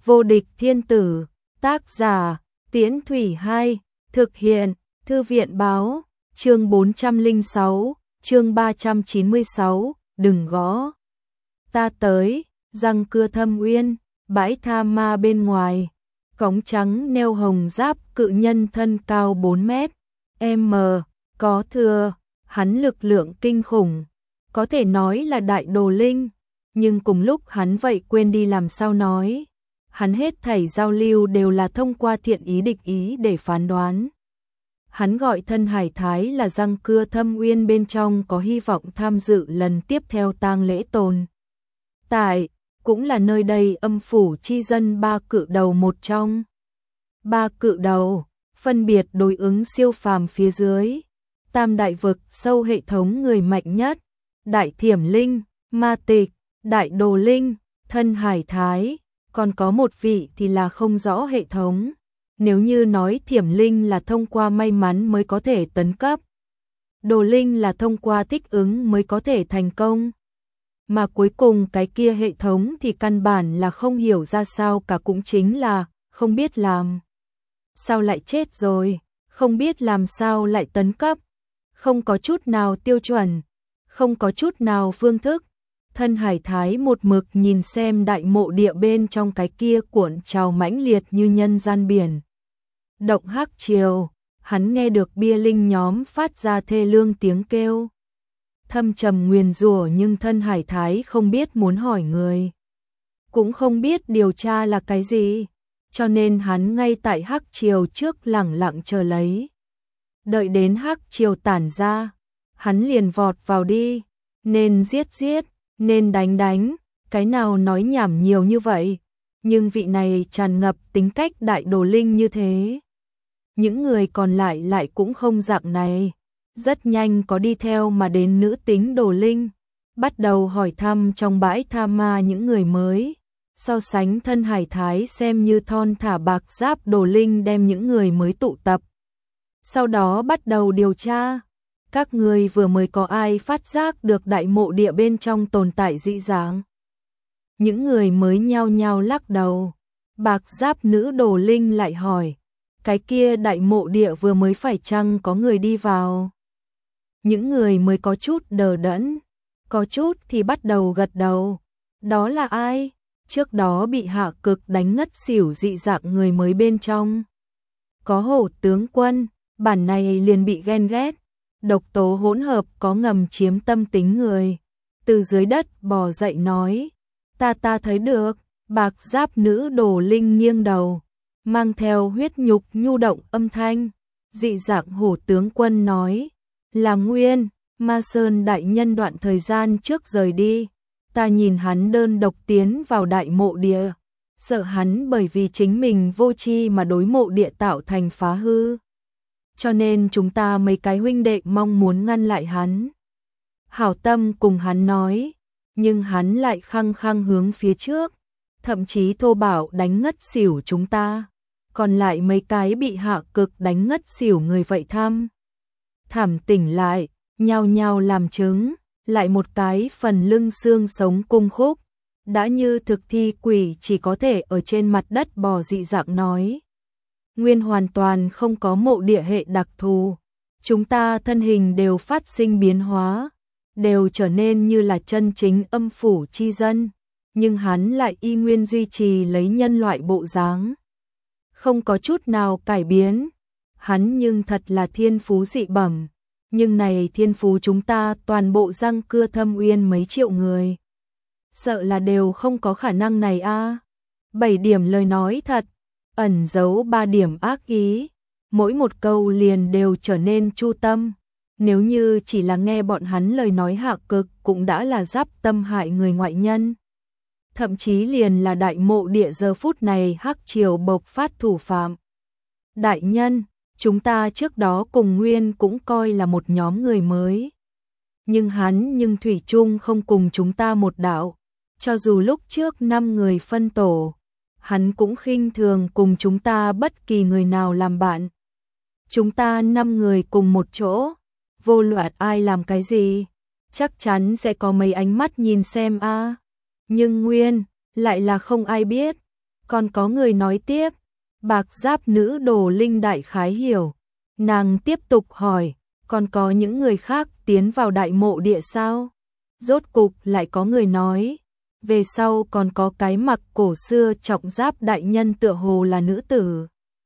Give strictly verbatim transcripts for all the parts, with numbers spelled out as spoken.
Vô địch thiên tử, tác giả, Tiễn Thủy hai, thực hiện, Thư viện báo, chương bốn trăm lẻ sáu, chương ba trăm chín mươi sáu, đừng gõ. Ta tới, răng cưa thâm uyên, bãi tha ma bên ngoài, cống trắng neo hồng giáp cự nhân thân cao bốn mét, m, có thừa, hắn lực lượng kinh khủng, có thể nói là đại đồ linh, nhưng cùng lúc hắn vậy quên đi làm sao nói. Hắn hết thảy giao lưu đều là thông qua thiện ý địch ý để phán đoán. Hắn gọi thân Hải Thái là răng cưa thâm uyên bên trong có hy vọng tham dự lần tiếp theo tang lễ tồn. Tại, cũng là nơi đây âm phủ chi dân ba cự đầu một trong. Ba cự đầu, phân biệt đối ứng siêu phàm phía dưới. Tam đại vực sâu hệ thống người mạnh nhất, đại thiểm linh, ma tịch, đại đồ linh, thân Hải Thái. Còn có một vị thì là không rõ hệ thống. Nếu như nói thiểm linh là thông qua may mắn mới có thể tấn cấp, đồ linh là thông qua thích ứng mới có thể thành công. Mà cuối cùng cái kia hệ thống thì căn bản là không hiểu ra sao cả, cũng chính là không biết làm sao lại chết rồi, không biết làm sao lại tấn cấp, không có chút nào tiêu chuẩn, không có chút nào phương thức. Thân Hải Thái một mực nhìn xem đại mộ địa bên trong cái kia cuộn trào mãnh liệt như nhân gian biển. Động hắc triều, hắn nghe được bia linh nhóm phát ra thê lương tiếng kêu. Thâm trầm nguyền rủa, nhưng thân Hải Thái không biết muốn hỏi người. Cũng không biết điều tra là cái gì, cho nên hắn ngay tại hắc triều trước lẳng lặng chờ lấy. Đợi đến hắc triều tản ra, hắn liền vọt vào đi, nên giết giết. Nên đánh đánh, cái nào nói nhảm nhiều như vậy, nhưng vị này tràn ngập tính cách đại đồ linh như thế. Những người còn lại lại cũng không dạng này, rất nhanh có đi theo mà đến nữ tính đồ linh, bắt đầu hỏi thăm trong bãi tha ma những người mới, so sánh thân Hải Thái xem như thon thả bạc giáp đồ linh đem những người mới tụ tập. Sau đó bắt đầu điều tra. Các người vừa mới có ai phát giác được đại mộ địa bên trong tồn tại dị dạng? Những người mới nhao nhao lắc đầu. Bạc giáp nữ đồ linh lại hỏi, cái kia đại mộ địa vừa mới phải chăng có người đi vào? Những người mới có chút đờ đẫn, có chút thì bắt đầu gật đầu. Đó là ai? Trước đó bị hạ cực đánh ngất xỉu dị dạng người mới bên trong. Có Hổ tướng quân, bản này liền bị ghen ghét. Độc tố hỗn hợp có ngầm chiếm tâm tính người. Từ dưới đất bò dậy nói, ta ta thấy được. Bạc giáp nữ đồ linh nghiêng đầu, mang theo huyết nhục nhu động âm thanh. Dị dạng Hổ tướng quân nói, là Nguyên, Ma Sơn đại nhân đoạn thời gian trước rời đi. Ta nhìn hắn đơn độc tiến vào đại mộ địa, sợ hắn bởi vì chính mình vô tri mà đối mộ địa tạo thành phá hư. Cho nên chúng ta mấy cái huynh đệ mong muốn ngăn lại hắn. Hảo tâm cùng hắn nói, nhưng hắn lại khăng khăng hướng phía trước, thậm chí thô bạo đánh ngất xỉu chúng ta. Còn lại mấy cái bị hạ cực đánh ngất xỉu người vậy thăm thảm tỉnh lại, nhao nhao làm chứng, lại một cái phần lưng xương sống cung khúc, đã như thực thi quỷ chỉ có thể ở trên mặt đất bò dị dạng nói. Nguyên hoàn toàn không có mộ địa hệ đặc thù, chúng ta thân hình đều phát sinh biến hóa, đều trở nên như là chân chính âm phủ chi dân, nhưng hắn lại y nguyên duy trì lấy nhân loại bộ dáng, không có chút nào cải biến. Hắn nhưng thật là thiên phú dị bẩm, nhưng này thiên phú chúng ta toàn bộ răng cưa thâm uyên mấy triệu người, sợ là đều không có khả năng này a. Bảy điểm lời nói thật, ẩn giấu ba điểm ác ý, mỗi một câu liền đều trở nên chu tâm. Nếu như chỉ là nghe bọn hắn lời nói hạ cực cũng đã là giáp tâm hại người ngoại nhân. Thậm chí liền là đại mộ địa giờ phút này hắc triều bộc phát thủ phạm. Đại nhân, chúng ta trước đó cùng Nguyên cũng coi là một nhóm người mới. Nhưng hắn nhưng thủy chung không cùng chúng ta một đạo, cho dù lúc trước năm người phân tổ. Hắn cũng khinh thường cùng chúng ta bất kỳ người nào làm bạn. Chúng ta năm người cùng một chỗ, vô luận ai làm cái gì, chắc chắn sẽ có mấy ánh mắt nhìn xem a. Nhưng Nguyên, lại là không ai biết. Còn có người nói tiếp, bạc giáp nữ đồ linh đại khái hiểu. Nàng tiếp tục hỏi, còn có những người khác tiến vào đại mộ địa sao? Rốt cục lại có người nói, về sau còn có cái mặc cổ xưa trọng giáp đại nhân tựa hồ là nữ tử.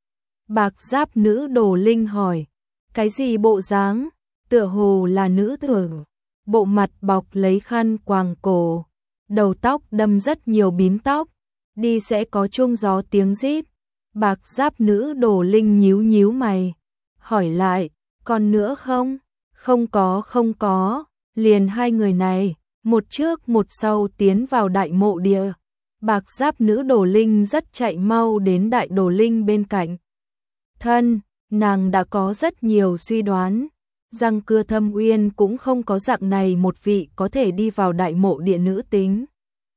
Bạc giáp nữ đồ linh hỏi, cái gì bộ dáng? Tựa hồ là nữ tử. Bộ mặt bọc lấy khăn quàng cổ, đầu tóc đâm rất nhiều bím tóc, đi sẽ có chuông gió tiếng rít. Bạc giáp nữ đồ linh nhíu nhíu mày, hỏi lại, còn nữa không? Không có không có, liền hai người này, một trước một sau tiến vào đại mộ địa. Bạc giáp nữ đồ linh rất chạy mau đến đại đồ linh bên cạnh. Thân, nàng đã có rất nhiều suy đoán, Răng Cưa Thâm Uyên cũng không có dạng này một vị có thể đi vào đại mộ địa nữ tính.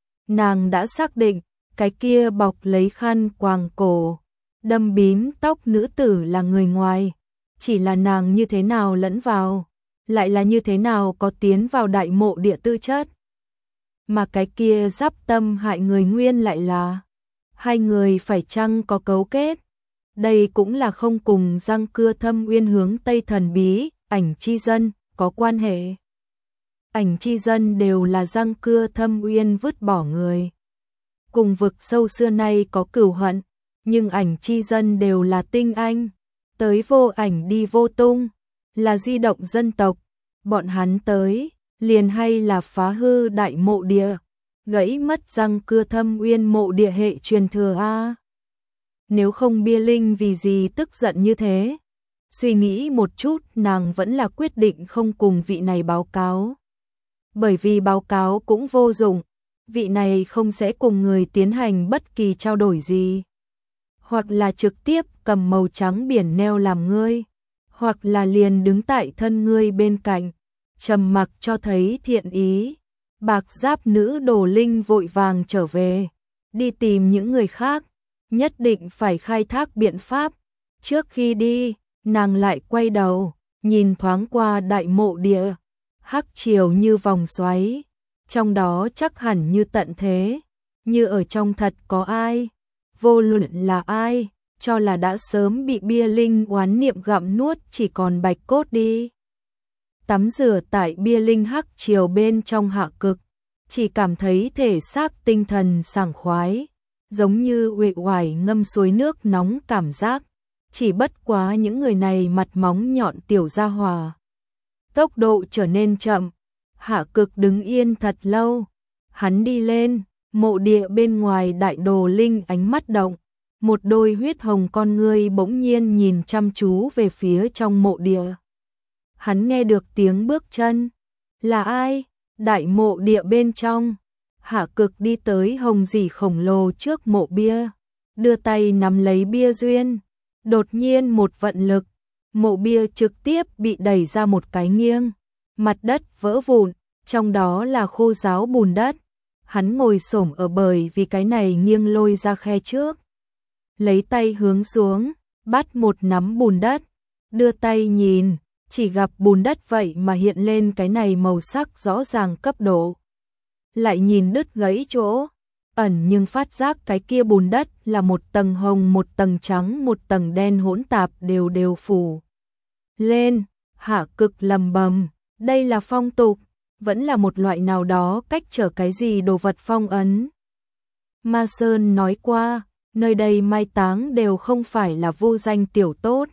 Nàng đã xác định, cái kia bọc lấy khăn quàng cổ, đâm bím tóc nữ tử là người ngoài, chỉ là nàng như thế nào lẫn vào, lại là như thế nào có tiến vào đại mộ địa tư chất. Mà cái kia giáp tâm hại người nguyên lại là, hai người phải chăng có cấu kết. Đây cũng là không cùng Răng Cưa Thâm Uyên hướng Tây thần bí, Ảnh Chi Dân, có quan hệ. Ảnh Chi Dân đều là Răng Cưa Thâm Uyên vứt bỏ người. Cùng vực sâu xưa nay có cửu hận, nhưng Ảnh Chi Dân đều là tinh anh, tới vô ảnh đi vô tung, là di động dân tộc. Bọn hắn tới, liền hay là phá hư đại mộ địa, gãy mất Răng Cưa Thâm Uyên mộ địa hệ truyền thừa a. Nếu không Bia Linh vì gì tức giận như thế? Suy nghĩ một chút, nàng vẫn là quyết định không cùng vị này báo cáo. Bởi vì báo cáo cũng vô dụng, vị này không sẽ cùng người tiến hành bất kỳ trao đổi gì. Hoặc là trực tiếp cầm màu trắng biển neo làm ngươi, hoặc là liền đứng tại thân ngươi bên cạnh, trầm mặc cho thấy thiện ý. Bạc giáp nữ đồ linh vội vàng trở về, đi tìm những người khác, nhất định phải khai thác biện pháp. Trước khi đi, nàng lại quay đầu, nhìn thoáng qua đại mộ địa, hắc chiều như vòng xoáy, trong đó chắc hẳn như tận thế, như ở trong thật có ai, vô luận là ai, cho là đã sớm bị Bia Linh oán niệm gặm nuốt, chỉ còn bạch cốt đi. Tắm rửa tại Bia Linh hắc chiều bên trong hạ cực, chỉ cảm thấy thể xác tinh thần sảng khoái, giống như uể oải ngâm suối nước nóng cảm giác. Chỉ bất quá những người này mặt móng nhọn tiểu gia hòa, tốc độ trở nên chậm. Hạ cực đứng yên thật lâu, hắn đi lên, mộ địa bên ngoài đại đồ linh ánh mắt động, một đôi huyết hồng con ngươi bỗng nhiên nhìn chăm chú về phía trong mộ địa. Hắn nghe được tiếng bước chân, là ai? Đại mộ địa bên trong, Hạ cực đi tới hồng dỉ khổng lồ trước mộ bia, đưa tay nắm lấy bia duyên. Đột nhiên một vận lực, mộ bia trực tiếp bị đẩy ra một cái nghiêng, mặt đất vỡ vụn, trong đó là khô ráo bùn đất. Hắn ngồi xổm ở bởi vì cái này nghiêng lôi ra khe trước, lấy tay hướng xuống, bắt một nắm bùn đất, đưa tay nhìn, chỉ gặp bùn đất vậy mà hiện lên cái này màu sắc rõ ràng cấp độ. Lại nhìn đứt gãy chỗ, ẩn nhưng phát giác cái kia bùn đất là một tầng hồng, một tầng trắng, một tầng đen hỗn tạp đều đều phủ lên. Hạ cực lầm bầm, đây là phong tục, vẫn là một loại nào đó cách trở cái gì đồ vật phong ấn. Ma Sơn nói qua, nơi đây mai táng đều không phải là vô danh tiểu tốt,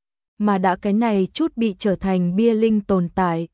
mà đã cái này chút bị trở thành Bia Linh tồn tại.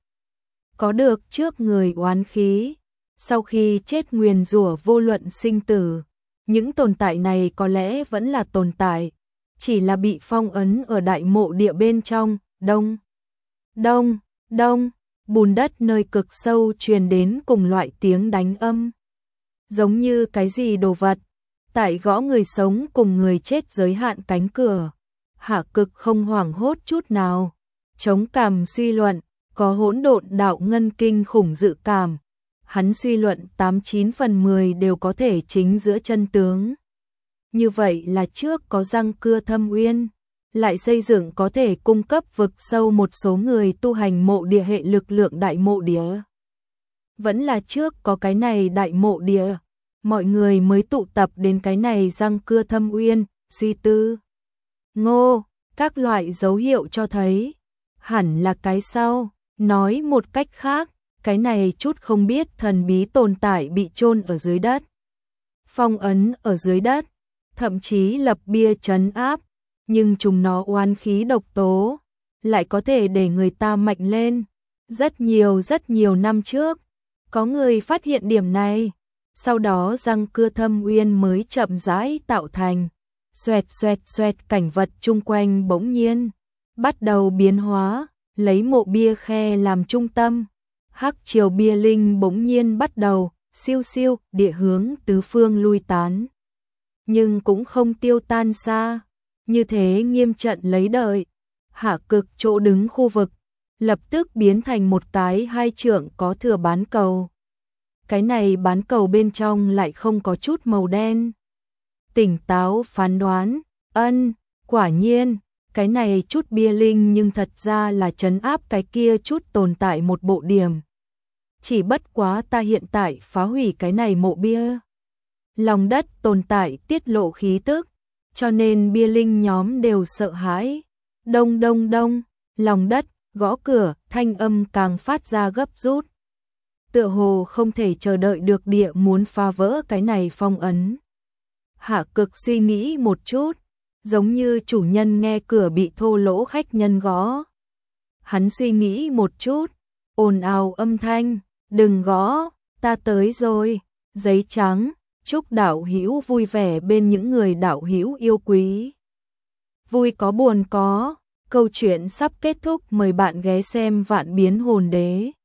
Có được trước người oán khí, sau khi chết nguyền rủa vô luận sinh tử, những tồn tại này có lẽ vẫn là tồn tại, chỉ là bị phong ấn ở đại mộ địa bên trong. Đông, đông, đông, bùn đất nơi cực sâu truyền đến cùng loại tiếng đánh âm, giống như cái gì đồ vật tại gõ người sống cùng người chết giới hạn cánh cửa. Hạ cực không hoảng hốt chút nào, chống cằm suy luận, có hỗn độn đạo ngân kinh khủng dự cảm. Hắn suy luận tám chín phần mười đều có thể chính giữa chân tướng. Như vậy là trước có Răng Cưa Thâm Uyên, lại xây dựng có thể cung cấp vực sâu một số người tu hành mộ địa hệ lực lượng đại mộ địa. Vẫn là trước có cái này đại mộ địa, mọi người mới tụ tập đến cái này răng cưa thâm uyên, suy tư. Ngô, các loại dấu hiệu cho thấy, hẳn là cái sau, nói một cách khác, cái này chút không biết thần bí tồn tại bị chôn ở dưới đất. Phong ấn ở dưới đất, thậm chí lập bia trấn áp, nhưng chúng nó oán khí độc tố, lại có thể để người ta mạnh lên. Rất nhiều rất nhiều năm trước, có người phát hiện điểm này, sau đó răng cưa thâm uyên mới chậm rãi tạo thành. Xoẹt xoẹt xoẹt, cảnh vật chung quanh bỗng nhiên bắt đầu biến hóa, lấy mộ bia khe làm trung tâm. Hắc triều bia linh bỗng nhiên bắt đầu siêu siêu địa hướng tứ phương lui tán. Nhưng cũng không tiêu tan xa, như thế nghiêm trận lấy đợi. Hạ cực chỗ đứng khu vực lập tức biến thành một cái hai trượng có thừa bán cầu. Cái này bán cầu bên trong lại không có chút màu đen. Tỉnh táo phán đoán, ân, quả nhiên, cái này chút bia linh nhưng thật ra là trấn áp cái kia chút tồn tại một bộ điểm. Chỉ bất quá ta hiện tại phá hủy cái này mộ bia. Lòng đất tồn tại tiết lộ khí tức, cho nên bia linh nhóm đều sợ hãi. Đông đông đông, lòng đất, gõ cửa, thanh âm càng phát ra gấp rút. Tựa hồ không thể chờ đợi được địa muốn phá vỡ cái này phong ấn. Hạ cực suy nghĩ một chút, giống như chủ nhân nghe cửa bị thô lỗ khách nhân gõ. Hắn suy nghĩ một chút, ồn ào âm thanh, đừng gõ, ta tới rồi, giấy trắng, chúc đạo hữu vui vẻ bên những người đạo hữu yêu quý. Vui có buồn có, câu chuyện sắp kết thúc, mời bạn ghé xem Vạn Biến Hồn Đế.